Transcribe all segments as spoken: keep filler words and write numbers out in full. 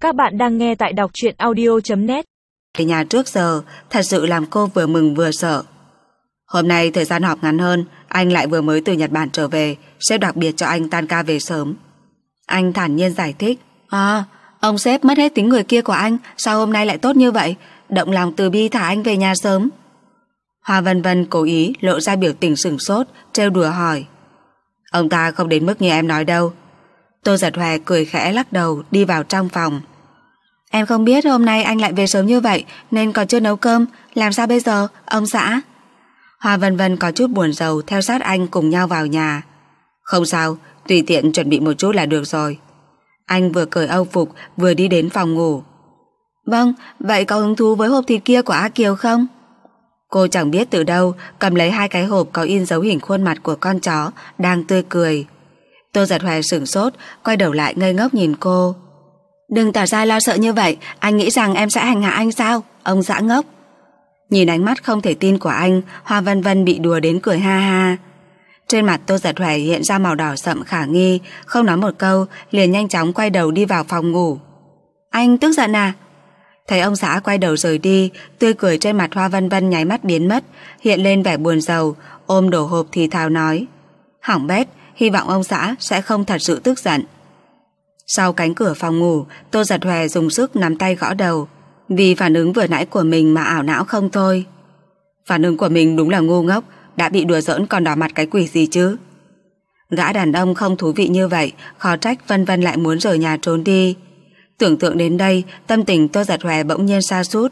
Các bạn đang nghe tại đọc truyện audio chấm net. Về nhà trước giờ thật sự làm cô vừa mừng vừa sợ. Hôm nay thời gian họp ngắn hơn, anh lại vừa mới từ Nhật Bản trở về, sếp đặc biệt cho anh tan ca về sớm. Anh thản nhiên giải thích: À, ông sếp mất hết tính người kia của anh, sao hôm nay lại tốt như vậy, động lòng từ bi thả anh về nhà sớm. Hoa Vân Vân cố ý lộ ra biểu tình sửng sốt, trêu đùa hỏi: Ông ta không đến mức như em nói đâu. Tô Giật Hòe cười khẽ lắc đầu đi vào trong phòng. Em không biết hôm nay anh lại về sớm như vậy nên còn chưa nấu cơm, làm sao bây giờ, ông xã? Hoa Vân Vân có chút buồn rầu theo sát anh cùng nhau vào nhà. Không sao, tùy tiện chuẩn bị một chút là được rồi. Anh vừa cởi âu phục vừa đi đến phòng ngủ. Vâng, vậy có hứng thú với hộp thịt kia của A Kiều không? Cô chẳng biết từ đâu cầm lấy hai cái hộp có in dấu hình khuôn mặt của con chó đang tươi cười. Tô Giật Hòe sửng sốt, quay đầu lại ngây ngốc nhìn cô. Đừng tỏ ra lo sợ như vậy, anh nghĩ rằng em sẽ hành hạ anh sao, ông dã ngốc. Nhìn ánh mắt không thể tin của anh, Hoa Vân Vân bị đùa đến cười ha ha. Trên mặt Tô Giật Hòe hiện ra màu đỏ sậm khả nghi, không nói một câu liền nhanh chóng quay đầu đi vào phòng ngủ. Anh tức giận à? Thấy ông xã quay đầu rời đi, tươi cười trên mặt Hoa Vân Vân nháy mắt biến mất, hiện lên vẻ buồn rầu, ôm đổ hộp thì thào nói: Hỏng bét, hy vọng ông xã sẽ không thật sự tức giận. Sau cánh cửa phòng ngủ, Tô Giật Hòe dùng sức nắm tay gõ đầu, vì phản ứng vừa nãy của mình mà ảo não không thôi. Phản ứng của mình đúng là ngu ngốc, đã bị đùa giỡn còn đỏ mặt cái quỷ gì chứ. Gã đàn ông không thú vị như vậy, khó trách Vân Vân lại muốn rời nhà trốn đi. Tưởng tượng đến đây, tâm tình Tô Giật Hòe bỗng nhiên sa sút.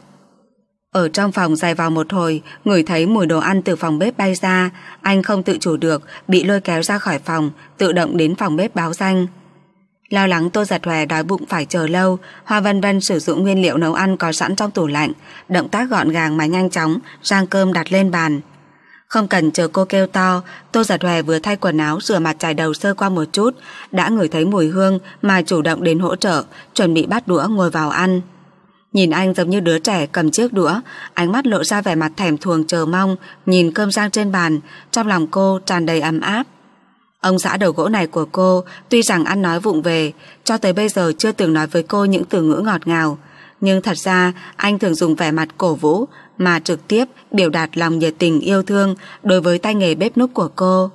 Ở trong phòng dài vào một hồi, ngửi thấy mùi đồ ăn từ phòng bếp bay ra, anh không tự chủ được, bị lôi kéo ra khỏi phòng, tự động đến phòng bếp báo danh. Lo lắng Tô Giật Hòe đói bụng phải chờ lâu, Hoa Vân Vân sử dụng nguyên liệu nấu ăn có sẵn trong tủ lạnh, động tác gọn gàng mà nhanh chóng, rang cơm đặt lên bàn. Không cần chờ cô kêu to, Tô Giật Hòe vừa thay quần áo rửa mặt chải đầu sơ qua một chút, đã ngửi thấy mùi hương mà chủ động đến hỗ trợ, chuẩn bị bắt đũa ngồi vào ăn. Nhìn anh giống như đứa trẻ cầm chiếc đũa, ánh mắt lộ ra vẻ mặt thèm thuồng chờ mong, nhìn cơm rang trên bàn, trong lòng cô tràn đầy ấm áp. Ông xã đầu gỗ này của cô tuy rằng ăn nói vụng về, cho tới bây giờ chưa từng nói với cô những từ ngữ ngọt ngào, nhưng thật ra anh thường dùng vẻ mặt cổ vũ mà trực tiếp biểu đạt lòng nhiệt tình yêu thương đối với tay nghề bếp núc của cô.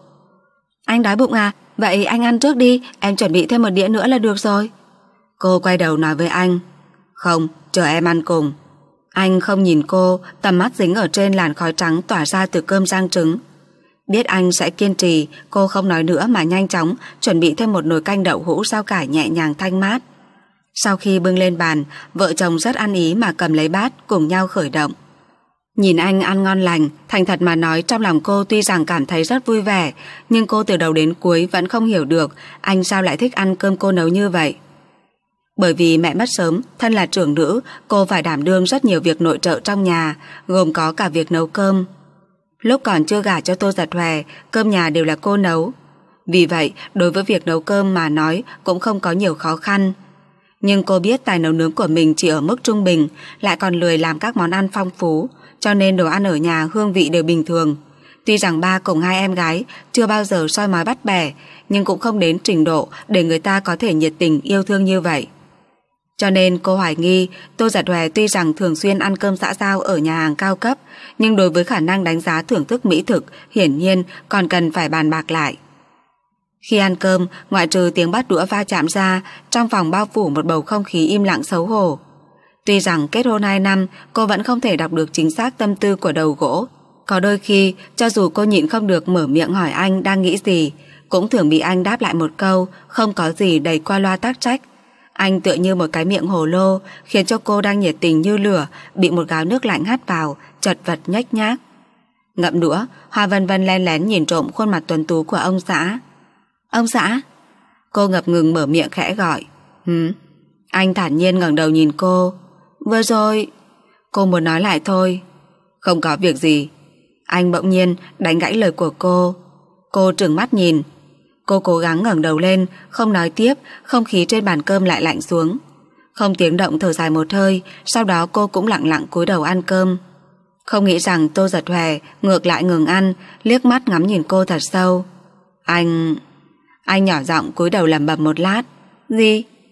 Anh đói bụng à? Vậy anh ăn trước đi, em chuẩn bị thêm một đĩa nữa là được rồi. Cô quay đầu nói với anh. Không, chờ em ăn cùng. Anh không nhìn cô, tầm mắt dính ở trên làn khói trắng tỏa ra từ cơm rang trứng. Biết anh sẽ kiên trì, cô không nói nữa mà nhanh chóng chuẩn bị thêm một nồi canh đậu hũ rau cải nhẹ nhàng thanh mát. Sau khi bưng lên bàn, vợ chồng rất ăn ý mà cầm lấy bát cùng nhau khởi động. Nhìn anh ăn ngon lành, thành thật mà nói trong lòng cô tuy rằng cảm thấy rất vui vẻ, nhưng cô từ đầu đến cuối vẫn không hiểu được anh sao lại thích ăn cơm cô nấu như vậy. Bởi vì mẹ mất sớm, thân là trưởng nữ, cô phải đảm đương rất nhiều việc nội trợ trong nhà, gồm có cả việc nấu cơm. Lúc còn chưa gả cho Tô Giật Hòe, cơm nhà đều là cô nấu. Vì vậy, đối với việc nấu cơm mà nói cũng không có nhiều khó khăn. Nhưng cô biết tài nấu nướng của mình chỉ ở mức trung bình, lại còn lười làm các món ăn phong phú, cho nên đồ ăn ở nhà hương vị đều bình thường. Tuy rằng ba cùng hai em gái chưa bao giờ soi mói bắt bẻ, nhưng cũng không đến trình độ để người ta có thể nhiệt tình yêu thương như vậy. Cho nên cô hoài nghi Tô Giật Hòe tuy rằng thường xuyên ăn cơm xã giao ở nhà hàng cao cấp, nhưng đối với khả năng đánh giá thưởng thức mỹ thực hiển nhiên còn cần phải bàn bạc lại. Khi ăn cơm, ngoại trừ tiếng bát đũa va chạm ra, trong phòng bao phủ một bầu không khí im lặng xấu hổ. Tuy rằng kết hôn hai năm, cô vẫn không thể đọc được chính xác tâm tư của đầu gỗ. Có đôi khi, cho dù cô nhịn không được mở miệng hỏi anh đang nghĩ gì, cũng thường bị anh đáp lại một câu không có gì đầy qua loa tác trách. Anh tựa như một cái miệng hồ lô, khiến cho cô đang nhiệt tình như lửa bị một gáo nước lạnh hắt vào, chật vật nhếch nhác. Ngậm đũa, Hoa Vân Vân len lén nhìn trộm khuôn mặt tuấn tú của ông xã. Ông xã? Cô ngập ngừng mở miệng khẽ gọi. Hứ? Anh thản nhiên ngẩng đầu nhìn cô. Vừa rồi... Cô muốn nói lại thôi. Không có việc gì. Anh bỗng nhiên đánh gãy lời của cô. Cô trừng mắt nhìn. Cô cố gắng ngẩng đầu lên, không nói tiếp, không khí trên bàn cơm lại lạnh xuống. Không tiếng động thở dài một hơi, sau đó cô cũng lặng lặng cúi đầu ăn cơm. Không nghĩ rằng Tô Giật Hòe ngược lại ngừng ăn, liếc mắt ngắm nhìn cô thật sâu. Anh... Anh nhỏ giọng cúi đầu lẩm bẩm một lát. Gì?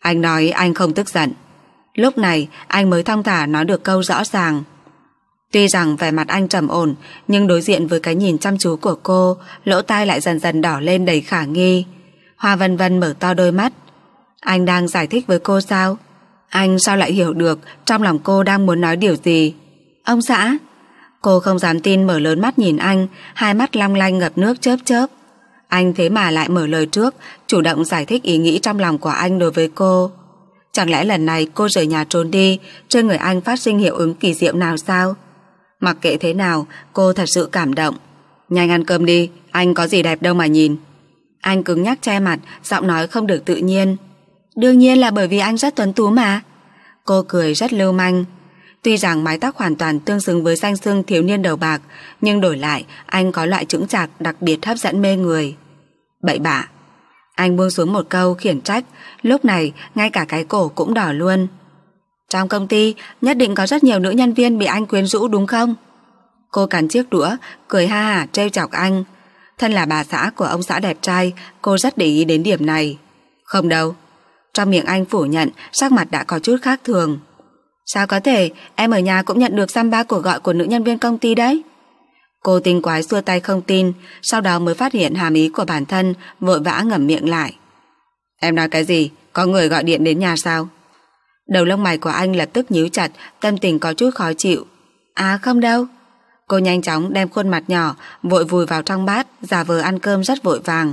Anh nói anh không tức giận. Lúc này anh mới thong thả nói được câu rõ ràng. Tuy rằng vẻ mặt anh trầm ổn, nhưng đối diện với cái nhìn chăm chú của cô, lỗ tai lại dần dần đỏ lên đầy khả nghi. Hoa Vân Vân mở to đôi mắt. Anh đang giải thích với cô sao? Anh sao lại hiểu được trong lòng cô đang muốn nói điều gì? Ông xã. Cô không dám tin mở lớn mắt nhìn anh, hai mắt long lanh ngập nước chớp chớp. Anh thế mà lại mở lời trước, chủ động giải thích ý nghĩ trong lòng của anh đối với cô. Chẳng lẽ lần này cô rời nhà trốn đi, trên người anh phát sinh hiệu ứng kỳ diệu nào sao? Mặc kệ thế nào, cô thật sự cảm động. Nhanh ăn cơm đi, anh có gì đẹp đâu mà nhìn. Anh cứng nhắc che mặt, giọng nói không được tự nhiên. Đương nhiên là bởi vì anh rất tuấn tú mà. Cô cười rất lưu manh. Tuy rằng mái tóc hoàn toàn tương xứng với danh xưng thiếu niên đầu bạc, nhưng đổi lại anh có loại chững chạc đặc biệt hấp dẫn mê người. Bậy bạ. Anh buông xuống một câu khiển trách. Lúc này ngay cả cái cổ cũng đỏ luôn. Trong công ty nhất định có rất nhiều nữ nhân viên bị anh quyến rũ đúng không? Cô cắn chiếc đũa, cười ha hả trêu chọc anh. Thân là bà xã của ông xã đẹp trai, cô rất để ý đến điểm này. Không đâu. Trong miệng anh phủ nhận, sắc mặt đã có chút khác thường. Sao có thể, em ở nhà cũng nhận được dăm ba cuộc gọi của nữ nhân viên công ty đấy. Cô tinh quái xua tay không tin, sau đó mới phát hiện hàm ý của bản thân, vội vã ngậm miệng lại. Em nói cái gì? Có người gọi điện đến nhà sao? Đầu lông mày của anh lập tức nhíu chặt, tâm tình có chút khó chịu. À không đâu. Cô nhanh chóng đem khuôn mặt nhỏ vội vùi vào trong bát, giả vờ ăn cơm rất vội vàng.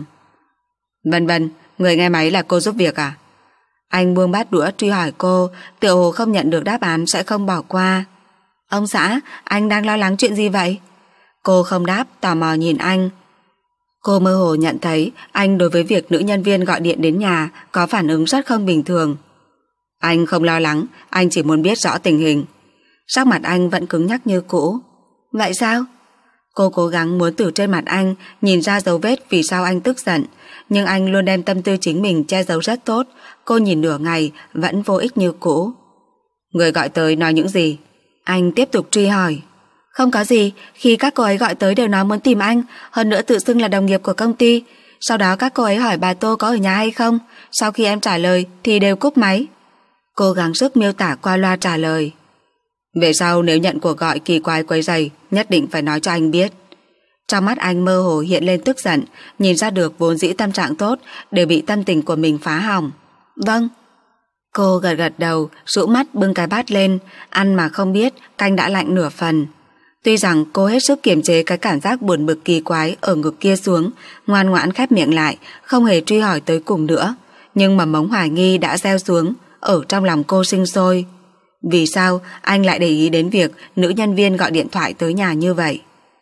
Vân Vân, người nghe máy là cô giúp việc à? Anh buông bát đũa truy hỏi cô, tựa hồ không nhận được đáp án sẽ không bỏ qua. Ông xã, anh đang lo lắng chuyện gì vậy? Cô không đáp, tò mò nhìn anh. Cô mơ hồ nhận thấy anh đối với việc nữ nhân viên gọi điện đến nhà có phản ứng rất không bình thường. Anh không lo lắng, anh chỉ muốn biết rõ tình hình. Sắc mặt anh vẫn cứng nhắc như cũ. Vậy sao? Cô cố gắng muốn từ trên mặt anh nhìn ra dấu vết vì sao anh tức giận, nhưng anh luôn đem tâm tư chính mình che giấu rất tốt. Cô nhìn nửa ngày vẫn vô ích như cũ. Người gọi tới nói những gì? Anh tiếp tục truy hỏi. Không có gì, khi các cô ấy gọi tới đều nói muốn tìm anh, hơn nữa tự xưng là đồng nghiệp của công ty. Sau đó các cô ấy hỏi bà Tô có ở nhà hay không, sau khi em trả lời thì đều cúp máy. Cô gắng sức miêu tả qua loa trả lời. Về sau nếu nhận cuộc gọi kỳ quái quấy rầy, nhất định phải nói cho anh biết. Trong mắt anh mơ hồ hiện lên tức giận, nhìn ra được vốn dĩ tâm trạng tốt đều bị tâm tình của mình phá hỏng. Vâng. Cô gật gật đầu, rũ mắt bưng cái bát lên, ăn mà không biết canh đã lạnh nửa phần. Tuy rằng cô hết sức kiềm chế cái cảm giác buồn bực kỳ quái ở ngực kia xuống, ngoan ngoãn khép miệng lại, không hề truy hỏi tới cùng nữa, nhưng mầm mống hoài nghi đã gieo xuống, ở trong lòng cô sinh sôi. Vì sao anh lại để ý đến việc nữ nhân viên gọi điện thoại tới nhà như vậy?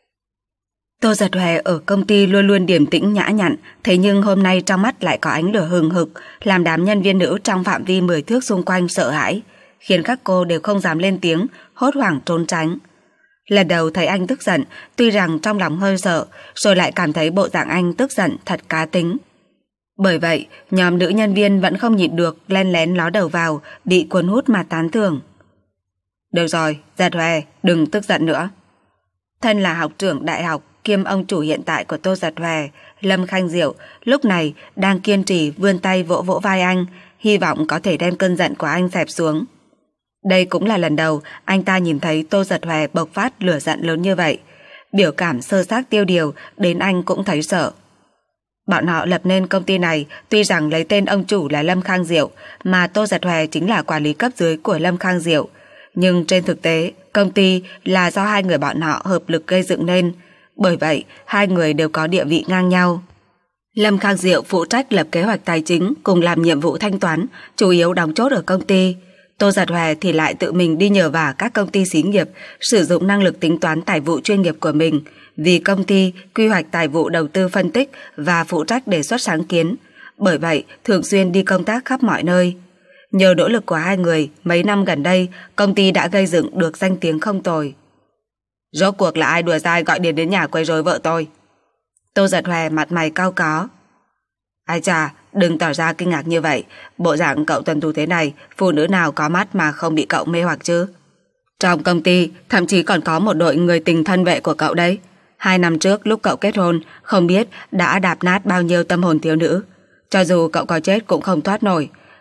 Tô Giật Hòe ở công ty luôn luôn điềm tĩnh nhã nhặn, thế nhưng hôm nay trong mắt lại có ánh lửa hừng hực, làm đám nhân viên nữ trong phạm vi mười thước xung quanh sợ hãi, khiến các cô đều không dám lên tiếng, hốt hoảng trốn tránh. Lần đầu thấy anh tức giận, tuy rằng trong lòng hơi sợ, rồi lại cảm thấy bộ dạng anh tức giận thật cá tính. Bởi vậy, nhóm nữ nhân viên vẫn không nhịn được len lén ló đầu vào, bị cuốn hút mà tán thưởng. Được rồi, Giật Hòe, đừng tức giận nữa. Thân là học trưởng đại học kiêm ông chủ hiện tại của Tô Giật Hòe, Lâm Khanh Diệu lúc này đang kiên trì vươn tay vỗ vỗ vai anh, hy vọng có thể đem cơn giận của anh dẹp xuống. Đây cũng là lần đầu anh ta nhìn thấy Tô Giật Hòe bộc phát lửa giận lớn như vậy, biểu cảm sơ xác tiêu điều đến anh cũng thấy sợ. Bọn họ lập nên công ty này tuy rằng lấy tên ông chủ là Lâm Khang Diệu, mà Tô Giật Hòe chính là quản lý cấp dưới của Lâm Khang Diệu, nhưng trên thực tế công ty là do hai người bọn họ hợp lực gây dựng nên, bởi vậy hai người đều có địa vị ngang nhau. Lâm Khang Diệu phụ trách lập kế hoạch tài chính cùng làm nhiệm vụ thanh toán, chủ yếu đóng chốt ở công ty. Tô Giật Hòe thì lại tự mình đi nhờ vả các công ty xí nghiệp, sử dụng năng lực tính toán tài vụ chuyên nghiệp của mình, vì công ty quy hoạch tài vụ đầu tư phân tích và phụ trách đề xuất sáng kiến, bởi vậy thường xuyên đi công tác khắp mọi nơi. Nhờ nỗ lực của hai người, mấy năm gần đây công ty đã gây dựng được danh tiếng không tồi. Rốt cuộc là ai đùa dai gọi điện đến nhà quấy rối vợ tôi? Tô Giật Hòe mặt mày cau có. Ai chà, đừng tỏ ra kinh ngạc như vậy, bộ dạng cậu tuần tu thế này, phụ nữ nào có mắt mà không bị cậu mê hoặc chứ? Trong công ty thậm chí còn có một đội người tình thân vệ của cậu đấy. Hai năm trước lúc cậu kết hôn, không biết đã đạp nát bao nhiêu tâm hồn thiếu nữ. Cho dù cậu có chết cũng không thoát nổi.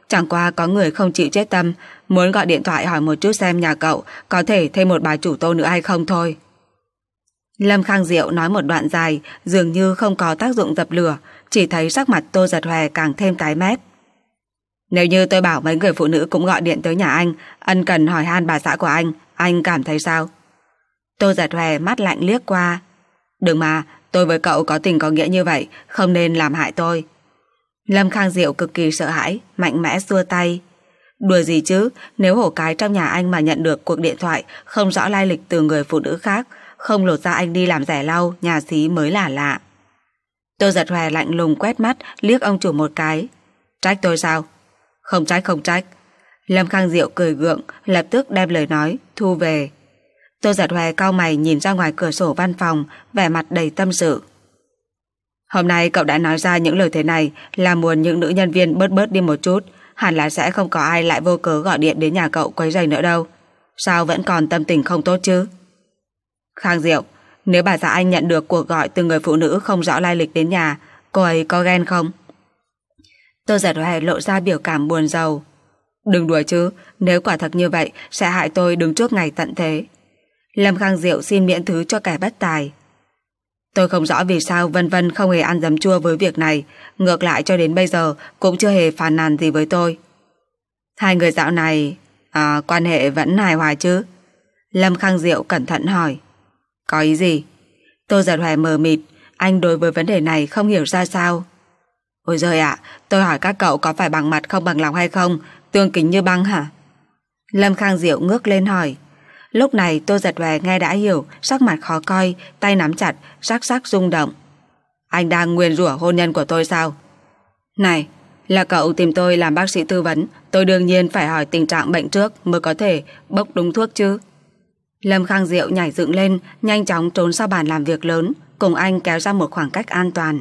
Chẳng qua có người không chịu chết tâm, muốn gọi điện thoại hỏi một chút xem nhà cậu có thể thêm một bà chủ Tô nữa hay không thôi. Lâm Khang Diệu nói một đoạn dài, dường như không có tác dụng dập lửa, chỉ thấy sắc mặt Tô Giật Hòe càng thêm tái mét. Nếu như tôi bảo mấy người phụ nữ cũng gọi điện tới nhà anh, ân cần hỏi han bà xã của anh, anh cảm thấy sao? Tô Giật Hòe mắt lạnh liếc qua. Đừng mà, tôi với cậu có tình có nghĩa như vậy, không nên làm hại tôi. Lâm Khang Diệu cực kỳ sợ hãi, mạnh mẽ xua tay. Đùa gì chứ, nếu hổ cái trong nhà anh mà nhận được cuộc điện thoại không rõ lai lịch từ người phụ nữ khác, không lột ra anh đi làm rẻ lau, nhà xí mới là lạ. Tô Giật Hòe lạnh lùng quét mắt, liếc ông chủ một cái. Trách tôi sao? Không trách không trách. Lâm Khang Diệu cười gượng, lập tức đem lời nói, thu về. Tô Giật Hòe cau mày nhìn ra ngoài cửa sổ văn phòng, vẻ mặt đầy tâm sự. Hôm nay cậu đã nói ra những lời thế này là muốn những nữ nhân viên bớt bớt đi một chút, hẳn là sẽ không có ai lại vô cớ gọi điện đến nhà cậu quấy rầy nữa đâu. Sao vẫn còn tâm tình không tốt chứ? Khang Diệu, nếu bà xã anh nhận được cuộc gọi từ người phụ nữ không rõ lai lịch đến nhà, cô ấy có ghen không? Tô Giật Hòe lộ ra biểu cảm buồn rầu. Đừng đùa chứ, nếu quả thật như vậy sẽ hại tôi đứng trước ngày tận thế. Lâm Khang Diệu xin miễn thứ cho kẻ bất tài. Tôi không rõ vì sao Vân Vân không hề ăn giấm chua với việc này, ngược lại cho đến bây giờ cũng chưa hề phàn nàn gì với tôi. Hai người dạo này à, quan hệ vẫn hài hòa chứ? Lâm Khang Diệu cẩn thận hỏi. Có ý gì? Tô Giật Hòe mờ mịt, anh đối với vấn đề này không hiểu ra sao. Ôi giời ạ, tôi hỏi các cậu có phải bằng mặt không bằng lòng hay không, tương kính như băng hả? Lâm Khang Diệu ngước lên hỏi. Lúc này Tô Giật Hòe nghe đã hiểu, sắc mặt khó coi, tay nắm chặt, sắc sắc rung động. Anh đang nguyền rủa hôn nhân của tôi sao? Này, là cậu tìm tôi làm bác sĩ tư vấn, tôi đương nhiên phải hỏi tình trạng bệnh trước mới có thể bốc đúng thuốc chứ. Lâm Khang Diệu nhảy dựng lên, nhanh chóng trốn sau bàn làm việc lớn, cùng anh kéo ra một khoảng cách an toàn.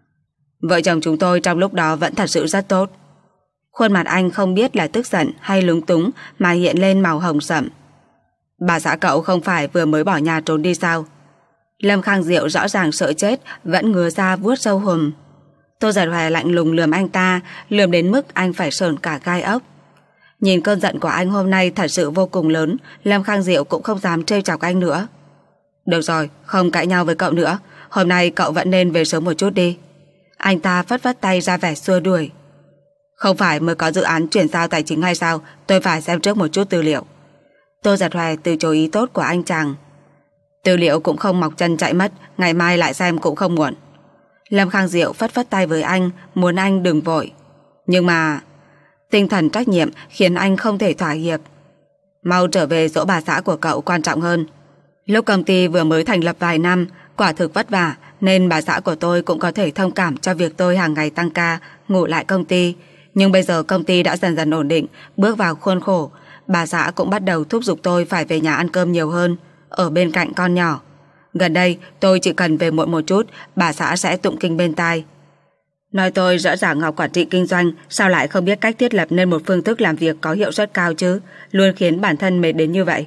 Vợ chồng chúng tôi trong lúc đó vẫn thật sự rất tốt. Khuôn mặt anh không biết là tức giận hay lúng túng mà hiện lên màu hồng sẫm. Bà xã cậu không phải vừa mới bỏ nhà trốn đi sao? Lâm Khang Diệu rõ ràng sợ chết, vẫn ngứa ra vuốt râu hùm. Tô Giật Hòe lạnh lùng lườm anh ta, lườm đến mức anh phải sởn cả gai ốc. Nhìn cơn giận của anh hôm nay thật sự vô cùng lớn, Lâm Khang Diệu cũng không dám trêu chọc anh nữa. Được rồi, không cãi nhau với cậu nữa, hôm nay cậu vẫn nên về sớm một chút đi. Anh ta phất phất tay ra vẻ xua đuổi. Không phải mới có dự án chuyển giao tài chính hay sao, tôi phải xem trước một chút tư liệu. Tô Giật Hòe từ chối ý tốt của anh chàng. Tư liệu cũng không mọc chân chạy mất, ngày mai lại xem cũng không muộn. Lâm Khang Diệu phất phất tay với anh, muốn anh đừng vội. Nhưng mà tinh thần trách nhiệm khiến anh không thể thỏa hiệp. Mau trở về dỗ bà xã của cậu quan trọng hơn. Lúc công ty vừa mới thành lập vài năm, quả thực vất vả, nên bà xã của tôi cũng có thể thông cảm cho việc tôi hàng ngày tăng ca, ngủ lại công ty. Nhưng bây giờ công ty đã dần dần ổn định, bước vào khuôn khổ. Bà xã cũng bắt đầu thúc giục tôi phải về nhà ăn cơm nhiều hơn, ở bên cạnh con nhỏ. Gần đây tôi chỉ cần về muộn một chút, bà xã sẽ tụng kinh bên tai. Nói tôi rõ ràng học quản trị kinh doanh, sao lại không biết cách thiết lập nên một phương thức làm việc có hiệu suất cao chứ, luôn khiến bản thân mệt đến như vậy.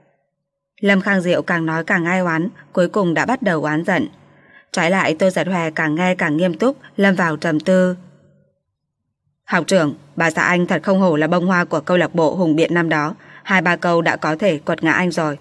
Lâm Khang Diệu càng nói càng ai oán, cuối cùng đã bắt đầu oán giận. Trái lại Tô Giật Hòe càng nghe càng nghiêm túc, lâm vào trầm tư. Học trưởng, bà xã anh thật không hổ là bông hoa của câu lạc bộ hùng biện năm đó, hai ba câu đã có thể quật ngã anh rồi.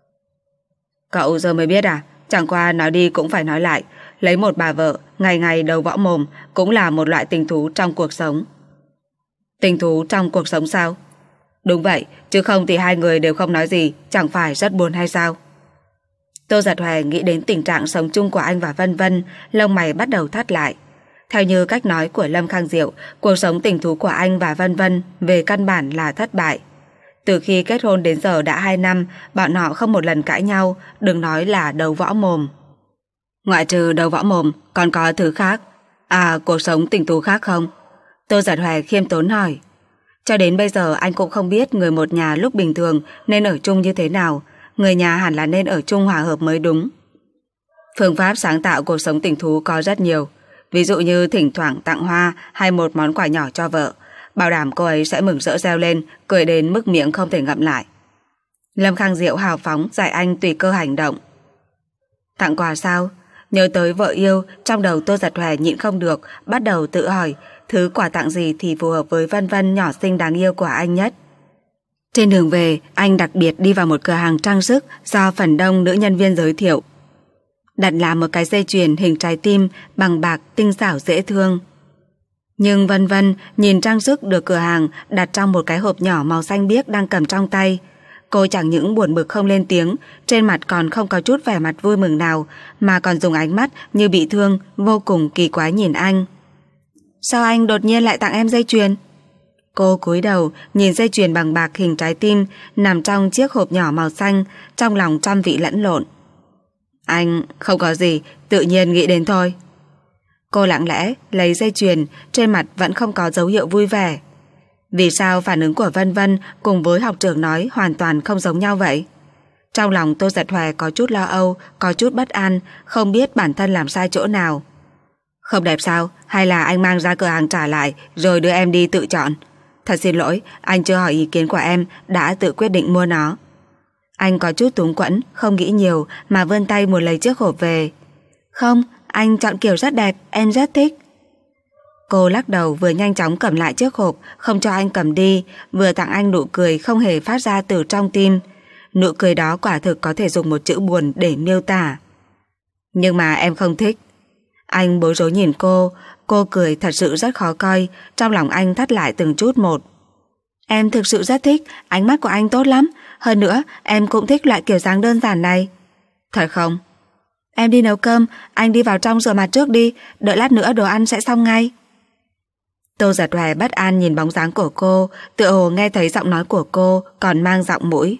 Cậu giờ mới biết à? Chẳng qua nói đi cũng phải nói lại, lấy một bà vợ ngày ngày đầu võ mồm cũng là một loại tình thú trong cuộc sống. Tình thú trong cuộc sống sao? Đúng vậy, chứ không thì hai người đều không nói gì, chẳng phải rất buồn hay sao? Tô Giật Hòe nghĩ đến tình trạng sống chung của anh và Vân Vân, lông mày bắt đầu thắt lại. Theo như cách nói của Lâm Khang Diệu, cuộc sống tình thú của anh và Vân Vân về căn bản là thất bại. Từ khi kết hôn đến giờ đã hai năm, bọn họ không một lần cãi nhau, đừng nói là đấu võ mồm. Ngoại trừ đấu võ mồm, còn có thứ khác? À, cuộc sống tình thú khác không? Tô Giật Hòe khiêm tốn hỏi. Cho đến bây giờ anh cũng không biết người một nhà lúc bình thường nên ở chung như thế nào, người nhà hẳn là nên ở chung hòa hợp mới đúng. Phương pháp sáng tạo cuộc sống tình thú có rất nhiều, ví dụ như thỉnh thoảng tặng hoa hay một món quà nhỏ cho vợ, bảo đảm cô ấy sẽ mừng rỡ reo lên, cười đến mức miệng không thể ngậm lại. Lâm Khang Diệu hào phóng dạy anh tùy cơ hành động. Tặng quà sao? Nhớ tới vợ yêu, trong đầu Tô Giật Hòe nhịn không được, bắt đầu tự hỏi thứ quà tặng gì thì phù hợp với Vân Vân nhỏ xinh đáng yêu của anh nhất. Trên đường về, anh đặc biệt đi vào một cửa hàng trang sức do phần đông nữ nhân viên giới thiệu. Đặt làm một cái dây chuyền hình trái tim bằng bạc tinh xảo dễ thương. Nhưng Vân Vân nhìn trang sức được cửa hàng đặt trong một cái hộp nhỏ màu xanh biếc đang cầm trong tay. Cô chẳng những buồn bực không lên tiếng, trên mặt còn không có chút vẻ mặt vui mừng nào, mà còn dùng ánh mắt như bị thương, vô cùng kỳ quái nhìn anh. Sao anh đột nhiên lại tặng em dây chuyền? Cô cúi đầu nhìn dây chuyền bằng bạc hình trái tim nằm trong chiếc hộp nhỏ màu xanh, trong lòng trăm vị lẫn lộn. Anh không có gì, tự nhiên nghĩ đến thôi. Cô lặng lẽ lấy dây chuyền, trên mặt vẫn không có dấu hiệu vui vẻ. Vì sao phản ứng của Vân Vân cùng với học trưởng nói hoàn toàn không giống nhau vậy? Trong lòng Tô Giật Hòe có chút lo âu, có chút bất an, không biết bản thân làm sai chỗ nào. Không đẹp sao? Hay là anh mang ra cửa hàng trả lại rồi đưa em đi tự chọn? Thật xin lỗi, anh chưa hỏi ý kiến của em, đã tự quyết định mua nó. Anh có chút túng quẫn, không nghĩ nhiều mà vươn tay muốn lấy chiếc hộp về. Không, anh chọn kiểu rất đẹp, em rất thích. Cô lắc đầu, vừa nhanh chóng cầm lại chiếc hộp, không cho anh cầm đi, vừa tặng anh nụ cười không hề phát ra từ trong tim. Nụ cười đó quả thực có thể dùng một chữ buồn để miêu tả. Nhưng mà em không thích. Anh bối rối nhìn cô, cô cười thật sự rất khó coi, trong lòng anh thắt lại từng chút một. Em thực sự rất thích, ánh mắt của anh tốt lắm, hơn nữa em cũng thích loại kiểu dáng đơn giản này. Thật không? Em đi nấu cơm, anh đi vào trong rửa mặt trước đi, đợi lát nữa đồ ăn sẽ xong ngay. Tô Giật Hòe bất an nhìn bóng dáng của cô, tựa hồ nghe thấy giọng nói của cô còn mang giọng mũi.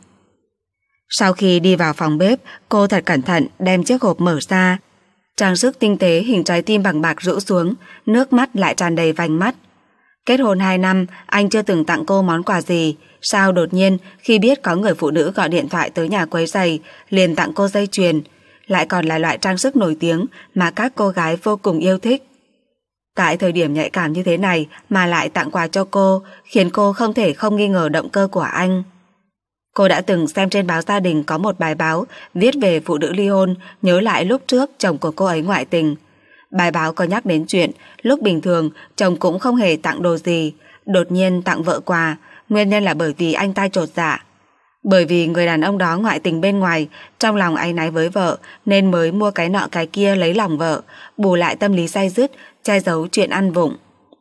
Sau khi đi vào phòng bếp, cô thật cẩn thận đem chiếc hộp mở ra. Trang sức tinh tế hình trái tim bằng bạc rũ xuống, nước mắt lại tràn đầy vành mắt. Kết hôn hai năm, anh chưa từng tặng cô món quà gì, sao đột nhiên khi biết có người phụ nữ gọi điện thoại tới nhà quấy rầy, liền tặng cô dây chuyền, lại còn là loại trang sức nổi tiếng mà các cô gái vô cùng yêu thích. Tại thời điểm nhạy cảm như thế này mà lại tặng quà cho cô, khiến cô không thể không nghi ngờ động cơ của anh. Cô đã từng xem trên báo gia đình có một bài báo viết về phụ nữ ly hôn, nhớ lại lúc trước chồng của cô ấy ngoại tình. Bài báo có nhắc đến chuyện lúc bình thường chồng cũng không hề tặng đồ gì, đột nhiên tặng vợ quà, nguyên nhân là bởi vì anh ta chột dạ. Bởi vì người đàn ông đó ngoại tình bên ngoài, trong lòng áy náy với vợ nên mới mua cái nọ cái kia lấy lòng vợ, bù lại tâm lý day dứt, che giấu chuyện ăn vụng.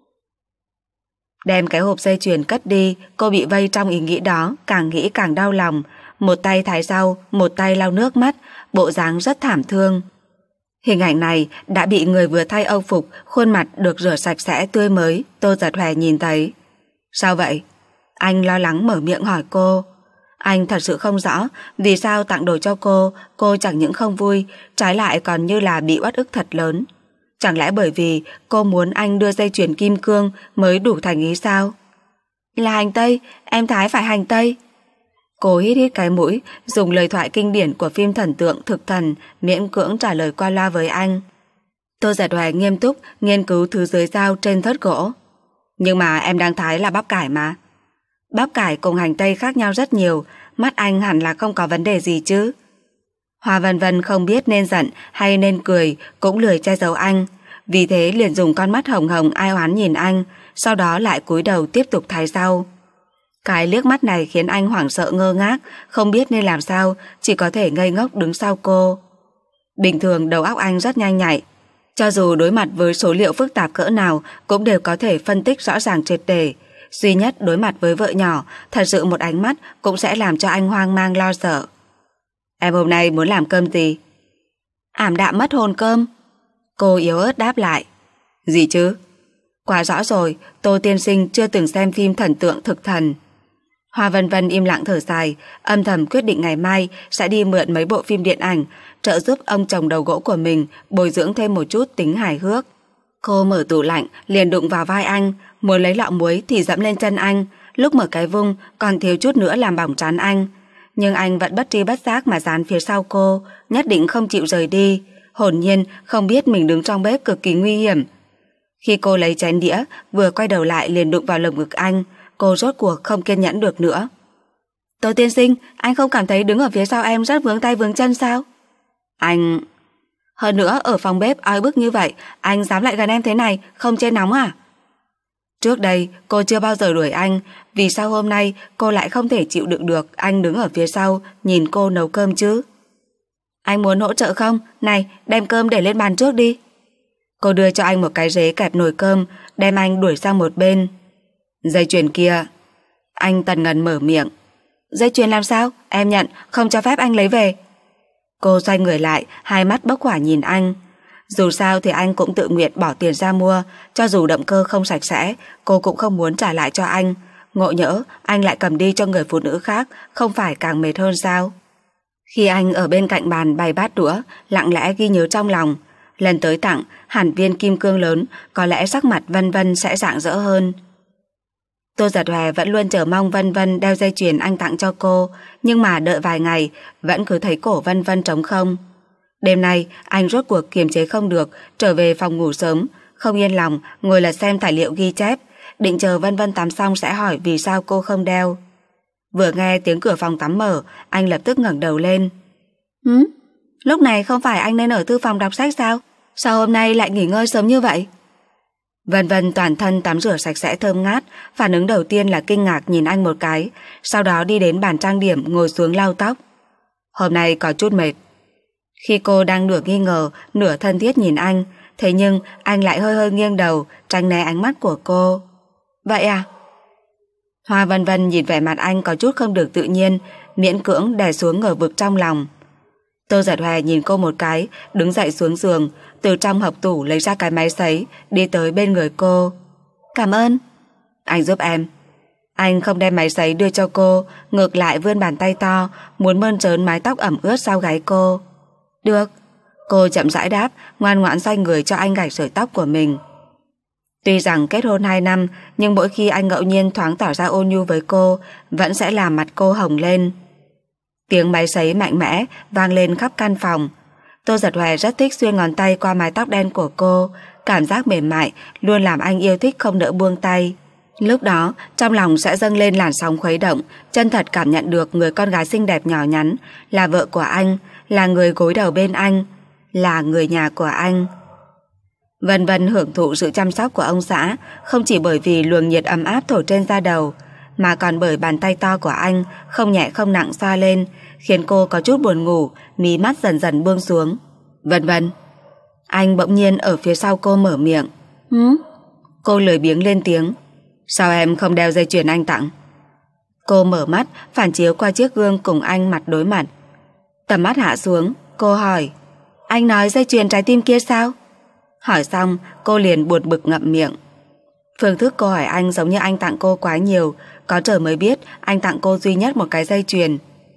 Đem cái hộp dây chuyền cất đi, cô bị vây trong ý nghĩ đó, càng nghĩ càng đau lòng. Một tay thái rau, một tay lau nước mắt, bộ dáng rất thảm thương. Hình ảnh này đã bị người vừa thay âu phục, khuôn mặt được rửa sạch sẽ tươi mới, Tô Giật Hòe nhìn thấy. Sao vậy? Anh lo lắng mở miệng hỏi cô. Anh thật sự không rõ vì sao tặng đồ cho cô, cô chẳng những không vui, trái lại còn như là bị uất ức thật lớn. Chẳng lẽ bởi vì cô muốn anh đưa dây chuyền kim cương mới đủ thành ý sao? Là hành tây, em thái phải hành tây. Cô hít hít cái mũi, dùng lời thoại kinh điển của phim thần tượng thực thần miễn cưỡng trả lời qua loa với anh. Tô Giật Hòe nghiêm túc nghiên cứu thứ dưới dao trên thớt gỗ. Nhưng mà em đang thái là bắp cải mà. Bắp cải cùng hành tây khác nhau rất nhiều, mắt anh hẳn là không có vấn đề gì chứ. Hoa Vân Vân không biết nên giận hay nên cười, cũng lười che giấu anh, vì thế liền dùng con mắt hồng hồng ai oán nhìn anh, sau đó lại cúi đầu tiếp tục thái rau. Cái liếc mắt này khiến anh hoảng sợ ngơ ngác, không biết nên làm sao, chỉ có thể ngây ngốc đứng sau cô. Bình thường đầu óc anh rất nhanh nhạy, cho dù đối mặt với số liệu phức tạp cỡ nào cũng đều có thể phân tích rõ ràng triệt để. Duy nhất đối mặt với vợ nhỏ, thật sự một ánh mắt cũng sẽ làm cho anh hoang mang lo sợ. Em hôm nay muốn làm cơm gì? Ảm đạm mất hồn cơm. Cô yếu ớt đáp lại. Gì chứ? Quá rõ rồi, Tô tiên sinh chưa từng xem phim thần tượng thực thần. Hoa Vân Vân im lặng thở dài, âm thầm quyết định ngày mai sẽ đi mượn mấy bộ phim điện ảnh, trợ giúp ông chồng đầu gỗ của mình bồi dưỡng thêm một chút tính hài hước. Cô mở tủ lạnh liền đụng vào vai anh, muốn lấy lọ muối thì dẫm lên chân anh, lúc mở cái vung còn thiếu chút nữa làm bỏng trán anh. Nhưng anh vẫn bất tri bất giác mà dán phía sau cô, nhất định không chịu rời đi, hồn nhiên không biết mình đứng trong bếp cực kỳ nguy hiểm. Khi cô lấy chén đĩa, vừa quay đầu lại liền đụng vào lồng ngực anh, cô rốt cuộc không kiên nhẫn được nữa. Tô tiên sinh, anh không cảm thấy đứng ở phía sau em rất vướng tay vướng chân sao? Anh... Hơn nữa ở phòng bếp oi bức như vậy, anh dám lại gần em thế này, không chê nóng à? Trước đây cô chưa bao giờ đuổi anh, vì sao hôm nay cô lại không thể chịu đựng được anh đứng ở phía sau nhìn cô nấu cơm chứ? Anh muốn hỗ trợ không? Này, đem cơm để lên bàn trước đi. Cô đưa cho anh một cái rế kẹp nồi cơm, đem anh đuổi sang một bên. Dây chuyền kia. Anh tần ngần mở miệng. Dây chuyền làm sao? Em nhận, không cho phép anh lấy về. Cô xoay người lại, hai mắt bốc hỏa nhìn anh. Dù sao thì anh cũng tự nguyện bỏ tiền ra mua, cho dù động cơ không sạch sẽ, cô cũng không muốn trả lại cho anh. Ngộ nhỡ, anh lại cầm đi cho người phụ nữ khác, không phải càng mệt hơn sao? Khi anh ở bên cạnh bàn bày bát đũa, lặng lẽ ghi nhớ trong lòng. Lần tới tặng, hẳn viên kim cương lớn, có lẽ sắc mặt Vân Vân sẽ rạng rỡ hơn. Tô Giật Hòe vẫn luôn chờ mong Vân Vân đeo dây chuyền anh tặng cho cô, nhưng mà đợi vài ngày, vẫn cứ thấy cổ Vân Vân trống không. Đêm nay, anh rốt cuộc kiềm chế không được, trở về phòng ngủ sớm, không yên lòng, ngồi lật xem tài liệu ghi chép, định chờ Vân Vân tắm xong sẽ hỏi vì sao cô không đeo. Vừa nghe tiếng cửa phòng tắm mở, anh lập tức ngẩng đầu lên. Hứ? Lúc này không phải anh nên ở thư phòng đọc sách sao? Sao hôm nay lại nghỉ ngơi sớm như vậy? Vân Vân toàn thân tắm rửa sạch sẽ thơm ngát, phản ứng đầu tiên là kinh ngạc nhìn anh một cái, sau đó đi đến bàn trang điểm ngồi xuống lau tóc. Hôm nay có chút mệt. Khi cô đang nửa nghi ngờ, nửa thân thiết nhìn anh, thế nhưng anh lại hơi hơi nghiêng đầu, tránh né ánh mắt của cô. Vậy à? Hoa Vân Vân nhìn vẻ mặt anh có chút không được tự nhiên, miễn cưỡng đè xuống ngờ vực trong lòng. Tô Giật Hòe nhìn cô một cái, đứng dậy xuống giường, từ trong hộc tủ lấy ra cái máy sấy, đi tới bên người cô. Cảm ơn. Anh giúp em. Anh không đem máy sấy đưa cho cô, ngược lại vươn bàn tay to, muốn mơn trớn mái tóc ẩm ướt sau gáy cô. Được. Cô chậm rãi đáp, ngoan ngoãn xoay người cho anh gảy sợi tóc của mình. Tuy rằng kết hôn hai năm, nhưng mỗi khi anh ngẫu nhiên thoáng tỏ ra ôn nhu với cô, vẫn sẽ làm mặt cô hồng lên. Tiếng máy sấy mạnh mẽ vang lên khắp căn phòng. Tô Giật Hòe rất thích xuyên ngón tay qua mái tóc đen của cô, cảm giác mềm mại luôn làm anh yêu thích không nỡ buông tay. Lúc đó, trong lòng sẽ dâng lên làn sóng khuấy động, chân thật cảm nhận được người con gái xinh đẹp nhỏ nhắn, là vợ của anh, là người gối đầu bên anh, là người nhà của anh. Vân Vân hưởng thụ sự chăm sóc của ông xã, không chỉ bởi vì luồng nhiệt ấm áp thổi trên da đầu, mà còn bởi bàn tay to của anh không nhẹ không nặng xoa lên, khiến cô có chút buồn ngủ, mí mắt dần dần buông xuống. Vân Vân. Anh bỗng nhiên ở phía sau cô mở miệng. Hứ? Cô lười biếng lên tiếng. Sao em không đeo dây chuyền anh tặng? Cô mở mắt, phản chiếu qua chiếc gương cùng anh mặt đối mặt. Tầm mắt hạ xuống, cô hỏi. Anh nói dây chuyền trái tim kia sao? Hỏi xong, cô liền buồn bực ngậm miệng. Phương thức cô hỏi anh giống như anh tặng cô quá nhiều, có trời mới biết anh tặng cô duy nhất một cái dây chuyền.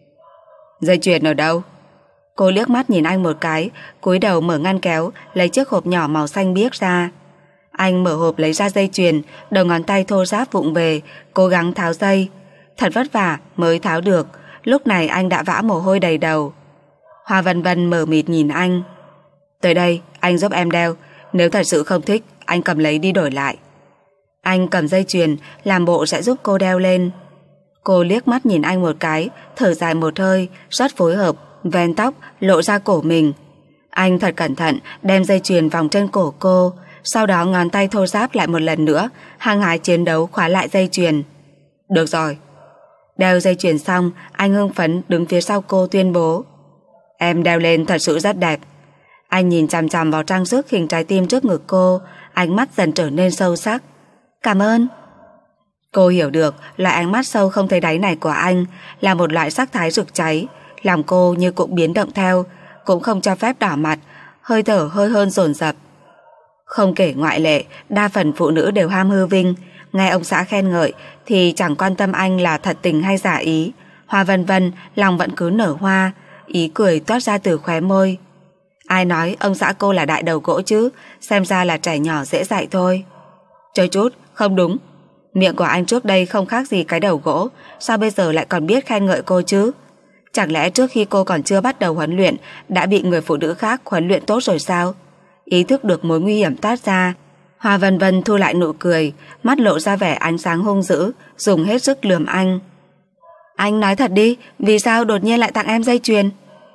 Dây chuyền ở đâu? Cô liếc mắt nhìn anh một cái, cúi đầu mở ngăn kéo, lấy chiếc hộp nhỏ màu xanh biếc ra. Anh mở hộp lấy ra dây chuyền, đầu ngón tay thô ráp vụng về, cố gắng tháo dây. Thật vất vả mới tháo được, lúc này anh đã vã mồ hôi đầy đầu. Hoa Vân Vân mờ mịt nhìn anh. Tới đây, anh giúp em đeo, nếu thật sự không thích, anh cầm lấy đi đổi lại. Anh cầm dây chuyền, làm bộ sẽ giúp cô đeo lên. Cô liếc mắt nhìn anh một cái, thở dài một hơi, rất phối hợp, vén tóc, lộ ra cổ mình. Anh thật cẩn thận, đem dây chuyền vòng trên cổ cô, sau đó ngón tay thô ráp lại một lần nữa, hăng hái chiến đấu khóa lại dây chuyền. Được rồi. Đeo dây chuyền xong, anh hưng phấn đứng phía sau cô tuyên bố. Em đeo lên thật sự rất đẹp. Anh nhìn chằm chằm vào trang sức hình trái tim trước ngực cô, ánh mắt dần trở nên sâu sắc. Cảm ơn. Cô hiểu được loại ánh mắt sâu không thấy đáy này của anh là một loại sắc thái rực cháy, lòng cô như cũng biến động theo, cũng không cho phép đỏ mặt, hơi thở hơi hơn dồn dập. Không kể ngoại lệ, đa phần phụ nữ đều ham hư vinh, nghe ông xã khen ngợi thì chẳng quan tâm anh là thật tình hay giả ý. Hoa Vân Vân lòng vẫn cứ nở hoa, ý cười toát ra từ khóe môi. Ai nói ông xã cô là đại đầu gỗ chứ, xem ra là trẻ nhỏ dễ dạy thôi. Chơi chút, không đúng. Miệng của anh trước đây không khác gì cái đầu gỗ, sao bây giờ lại còn biết khen ngợi cô chứ? Chẳng lẽ trước khi cô còn chưa bắt đầu huấn luyện đã bị người phụ nữ khác huấn luyện tốt rồi sao? Ý thức được mối nguy hiểm toát ra, Hoa Vân Vân thu lại nụ cười, mắt lộ ra vẻ ánh sáng hung dữ, dùng hết sức lườm anh. Anh nói thật đi, vì sao đột nhiên lại tặng em dây chuyền?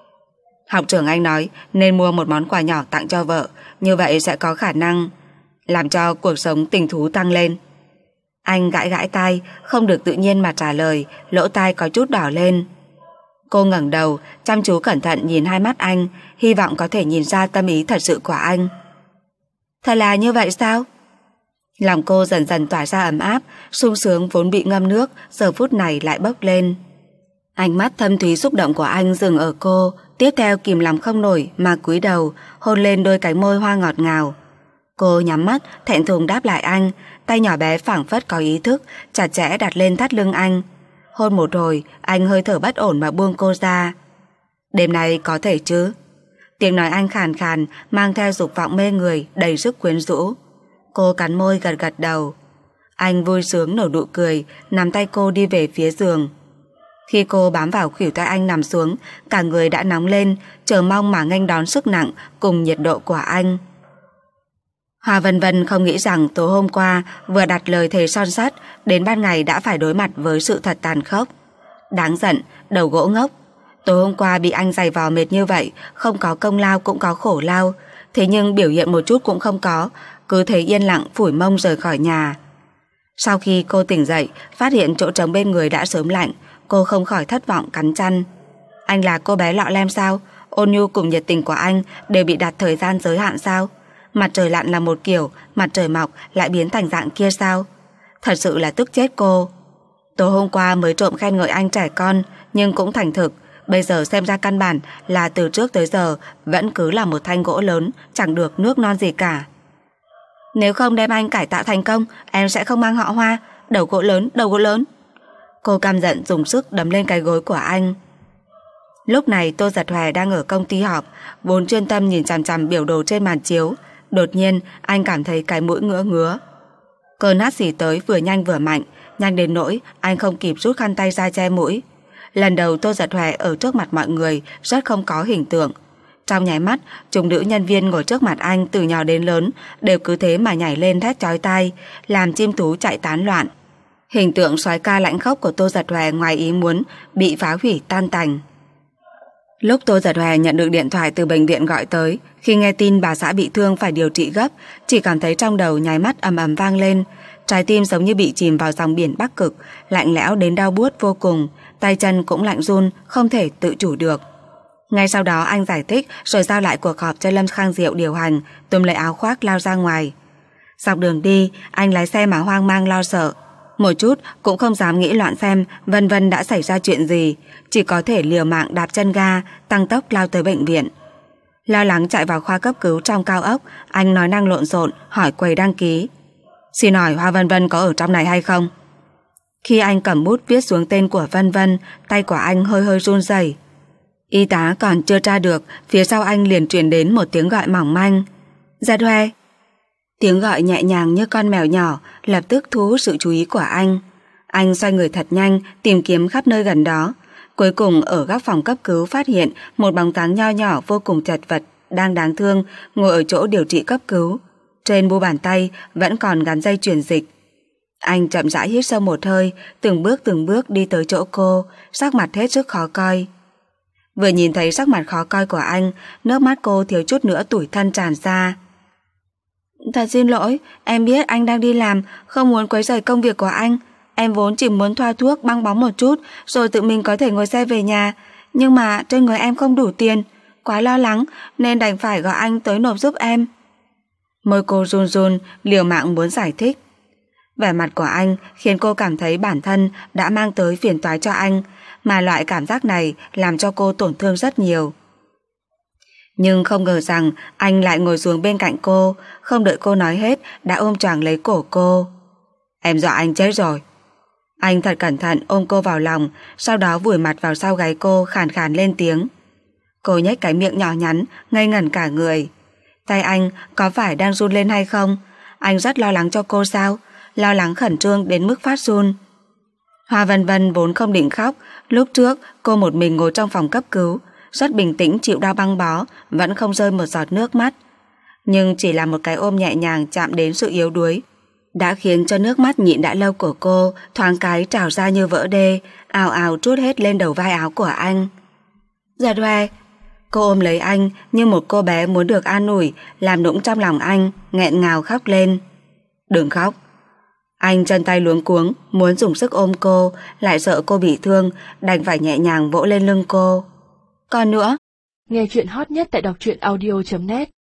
Học trưởng anh nói nên mua một món quà nhỏ tặng cho vợ, như vậy sẽ có khả năng làm cho cuộc sống tình thú tăng lên. Anh gãi gãi tai, không được tự nhiên mà trả lời, lỗ tai có chút đỏ lên. Cô ngẩng đầu, chăm chú cẩn thận nhìn hai mắt anh, hy vọng có thể nhìn ra tâm ý thật sự của anh. Thật là như vậy sao? Lòng cô dần dần tỏa ra ấm áp, sung sướng vốn bị ngâm nước, giờ phút này lại bốc lên. Ánh mắt thâm thúy xúc động của anh dừng ở cô, tiếp theo kìm lòng không nổi mà cúi đầu, hôn lên đôi cánh môi hoa ngọt ngào. Cô nhắm mắt, thẹn thùng đáp lại anh, tay nhỏ bé phảng phất có ý thức, chặt chẽ đặt lên thắt lưng anh. Hôn một hồi, anh hơi thở bất ổn mà buông cô ra. Đêm nay có thể chứ? Tiếng nói anh khàn khàn, mang theo dục vọng mê người, đầy sức quyến rũ. Cô cắn môi gật gật đầu. Anh vui sướng nở nụ cười, nắm tay cô đi về phía giường. Khi cô bám vào khuỷu tay anh nằm xuống, cả người đã nóng lên, chờ mong mà nghênh đón sức nặng cùng nhiệt độ của anh. Hoa Vân Vân không nghĩ rằng tối hôm qua vừa đặt lời thề son sắt, đến ban ngày đã phải đối mặt với sự thật tàn khốc. Đáng giận, đầu gỗ ngốc. Tối hôm qua bị anh giày vò mệt như vậy, không có công lao cũng có khổ lao, thế nhưng biểu hiện một chút cũng không có, cứ thế yên lặng phủi mông rời khỏi nhà. Sau khi cô tỉnh dậy, phát hiện chỗ trống bên người đã sớm lạnh, cô không khỏi thất vọng cắn chăn. Anh là cô bé lọ lem sao? Ôn nhu cùng nhiệt tình của anh đều bị đặt thời gian giới hạn sao? Mặt trời lặn là một kiểu, mặt trời mọc lại biến thành dạng kia sao? Thật sự là tức chết cô. Tối hôm qua mới trộm khen ngợi anh trẻ con, nhưng cũng thành thực. Bây giờ xem ra căn bản là từ trước tới giờ vẫn cứ là một thanh gỗ lớn, chẳng được nước non gì cả. Nếu không đem anh cải tạo thành công, em sẽ không mang họ Hoa. Đầu gỗ lớn, đầu gỗ lớn. Cô căm giận dùng sức đấm lên cái gối của anh. Lúc này Tô Giật Hòe đang ở công ty họp, vốn chuyên tâm nhìn chằm chằm biểu đồ trên màn chiếu. Đột nhiên anh cảm thấy cái mũi ngứa ngứa. Cơn hắt xì tới vừa nhanh vừa mạnh, nhanh đến nỗi anh không kịp rút khăn tay ra che mũi. Lần đầu Tô Giật Hòe ở trước mặt mọi người rất không có hình tượng. Trong nháy mắt, chúng nữ nhân viên ngồi trước mặt anh từ nhỏ đến lớn đều cứ thế mà nhảy lên thét chói tai, làm chim thú chạy tán loạn. Hình tượng soái ca lãnh khốc của Tô Giật Hòe ngoài ý muốn bị phá hủy tan tành. Lúc Tô Giật Hòe nhận được điện thoại từ bệnh viện gọi tới, khi nghe tin bà xã bị thương phải điều trị gấp, chỉ cảm thấy trong đầu nháy mắt ầm ầm vang lên, trái tim giống như bị chìm vào dòng biển Bắc Cực, lạnh lẽo đến đau buốt vô cùng, tay chân cũng lạnh run, không thể tự chủ được. Ngay sau đó anh giải thích rồi giao lại cuộc họp cho Lâm Khang Diệu điều hành, túm lấy áo khoác lao ra ngoài. Dọc đường đi, anh lái xe mà hoang mang lo sợ. Một chút cũng không dám nghĩ loạn xem Vân Vân đã xảy ra chuyện gì, chỉ có thể liều mạng đạp chân ga, tăng tốc lao tới bệnh viện. Lo lắng chạy vào khoa cấp cứu trong cao ốc, anh nói năng lộn xộn hỏi quầy đăng ký. Xin hỏi Hoa Vân Vân có ở trong này hay không? Khi anh cầm bút viết xuống tên của Vân Vân, tay của anh hơi hơi run rẩy. Y tá còn chưa tra được, phía sau anh liền truyền đến một tiếng gọi mỏng manh. Giật Hòe. Tiếng gọi nhẹ nhàng như con mèo nhỏ lập tức thu hút sự chú ý của anh. Anh xoay người thật nhanh, tìm kiếm khắp nơi gần đó. Cuối cùng ở góc phòng cấp cứu phát hiện một bóng dáng nho nhỏ vô cùng chật vật, đang đáng thương, ngồi ở chỗ điều trị cấp cứu. Trên mu bàn tay vẫn còn gắn dây truyền dịch. Anh chậm rãi hít sâu một hơi, từng bước từng bước đi tới chỗ cô, sắc mặt hết sức khó coi. Vừa nhìn thấy sắc mặt khó coi của anh, nước mắt cô thiếu chút nữa tủi thân tràn ra. Thật xin lỗi, em biết anh đang đi làm, không muốn quấy rầy công việc của anh. Em vốn chỉ muốn thoa thuốc băng bóng một chút, rồi tự mình có thể ngồi xe về nhà. Nhưng mà trên người em không đủ tiền, quá lo lắng nên đành phải gọi anh tới nộp giúp em. Môi cô run run, liều mạng muốn giải thích. Vẻ mặt của anh khiến cô cảm thấy bản thân đã mang tới phiền toái cho anh, mà loại cảm giác này làm cho cô tổn thương rất nhiều. Nhưng không ngờ rằng anh lại ngồi xuống bên cạnh cô, không đợi cô nói hết đã ôm choàng lấy cổ cô. Em dọa anh chết rồi. Anh thật cẩn thận ôm cô vào lòng, sau đó vùi mặt vào sau gáy cô, khàn khàn lên tiếng. Cô nhếch cái miệng nhỏ nhắn, ngây ngẩn cả người. Tay anh có phải đang run lên hay không? Anh rất lo lắng cho cô sao? Lo lắng khẩn trương đến mức phát run. Hoa Vân Vân vốn không định khóc, lúc trước cô một mình ngồi trong phòng cấp cứu, rất bình tĩnh chịu đau băng bó, vẫn không rơi một giọt nước mắt. Nhưng chỉ là một cái ôm nhẹ nhàng chạm đến sự yếu đuối, đã khiến cho nước mắt nhịn đã lâu của cô thoáng cái trào ra như vỡ đê, ào ào trút hết lên đầu vai áo của anh. Giật Hòe. Cô ôm lấy anh như một cô bé muốn được an ủi, làm nũng trong lòng anh, nghẹn ngào khóc lên. Đừng khóc. Anh chân tay luống cuống, muốn dùng sức ôm cô, lại sợ cô bị thương, đành phải nhẹ nhàng vỗ lên lưng cô. Còn nữa. Nghe chuyện hot nhất tại đọc truyện audio chấm net